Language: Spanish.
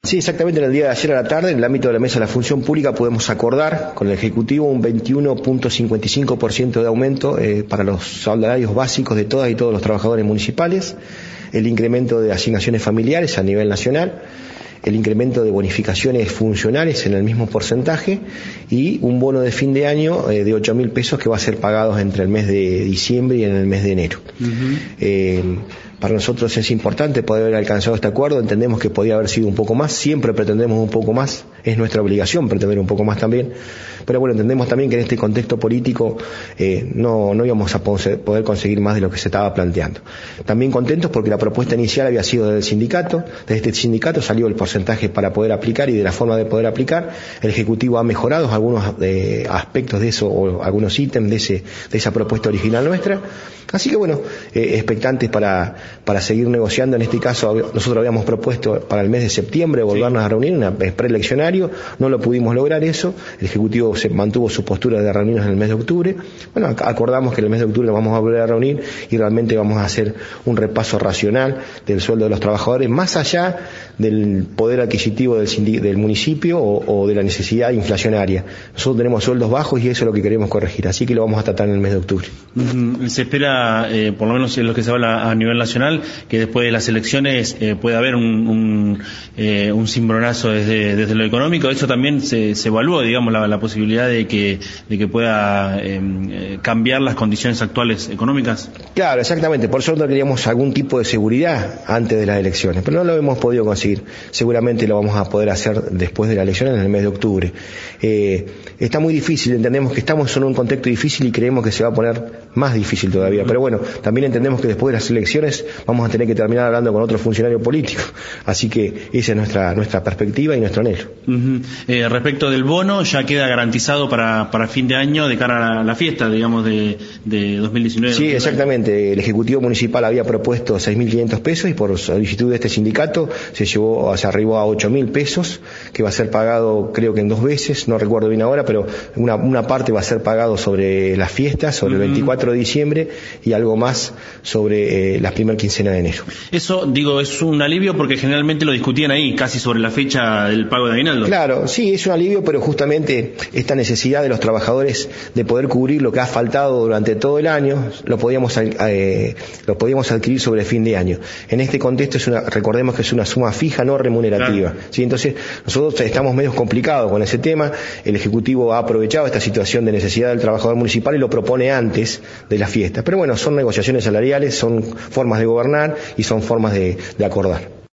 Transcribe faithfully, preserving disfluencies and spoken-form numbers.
Sí, exactamente. En el día de ayer a la tarde, en el ámbito de la Mesa de la Función Pública, podemos acordar con el Ejecutivo un veintiuno punto cincuenta y cinco por ciento de aumento eh, para los salarios básicos de todas y todos los trabajadores municipales, el incremento de asignaciones familiares a nivel nacional, el incremento de bonificaciones funcionales en el mismo porcentaje y un bono de fin de año eh, de ocho mil pesos que va a ser pagado entre el mes de diciembre y en el mes de enero. Uh-huh. Eh, para nosotros es importante poder haber alcanzado este acuerdo, entendemos que podía haber sido un poco más, siempre pretendemos un poco más, es nuestra obligación pretender un poco más también, pero bueno, entendemos también que en este contexto político eh, no, no íbamos a poder conseguir más de lo que se estaba planteando. También contentos porque la propuesta inicial había sido del sindicato, de este sindicato salió el porcentaje para poder aplicar y de la forma de poder aplicar, el Ejecutivo ha mejorado algunos eh, aspectos de eso o algunos ítems de, ese, de esa propuesta original nuestra, así que bueno, eh, expectantes para, para seguir negociando. En este caso nosotros habíamos propuesto para el mes de septiembre volvernos sí. a reunir, una preeleccionario, no lo pudimos lograr eso, el Ejecutivo se mantuvo su postura de reunirnos en el mes de octubre, bueno, acordamos que en el mes de octubre nos vamos a volver a reunir y realmente vamos a hacer un repaso racional del sueldo de los trabajadores, más allá del poder adquisitivo del, del municipio o, o de la necesidad inflacionaria. Nosotros tenemos sueldos bajos y eso es lo que queremos corregir, así que lo vamos a tratar en el mes de octubre. Uh-huh. Se espera, eh, por lo menos en lo que se habla a nivel nacional, que después de las elecciones eh, pueda haber un, un, eh, un cimbronazo desde, desde lo económico. Eso también se, se evalúa, digamos, la, la posibilidad de que, de que pueda eh, cambiar las condiciones actuales económicas. Claro, exactamente. Por eso nosotros queríamos algún tipo de seguridad antes de las elecciones, pero no lo hemos podido conseguir. Seguramente lo vamos a poder hacer después de las elecciones en el mes de octubre. Eh, está muy difícil, entendemos que estamos en un contexto difícil y creemos que se va a poner más difícil todavía, pero bueno, también entendemos que después de las elecciones vamos a tener que terminar hablando con otro funcionario político, así que esa es nuestra nuestra perspectiva y nuestro anhelo. Uh-huh. Eh, respecto del bono, ya queda garantizado para para fin de año de cara a la fiesta, digamos, de, de dos mil diecinueve. Sí, exactamente, el Ejecutivo Municipal había propuesto seis mil quinientos pesos y por solicitud de este sindicato se llevó, se arribó a ocho mil pesos, que va a ser pagado creo que en dos veces, no recuerdo bien ahora, pero una, una parte va a ser pagado sobre las fiestas, sobre uh-huh. el veinticuatro de diciembre y algo más sobre eh, la primera quincena de enero. Eso, digo, es un alivio porque generalmente lo discutían ahí, casi sobre la fecha del pago de aguinaldo. Claro, sí, es un alivio, pero justamente esta necesidad de los trabajadores de poder cubrir lo que ha faltado durante todo el año, lo podíamos, eh, lo podíamos adquirir sobre fin de año. En este contexto, es una, recordemos que es una suma fija, no remunerativa. Claro. ¿Sí? Entonces, nosotros estamos medio complicados con ese tema, el Ejecutivo ha aprovechado esta situación de necesidad del trabajador municipal y lo propone antes de la fiesta. Pero bueno, son negociaciones salariales, son formas de gobernar y son formas de, de acordar.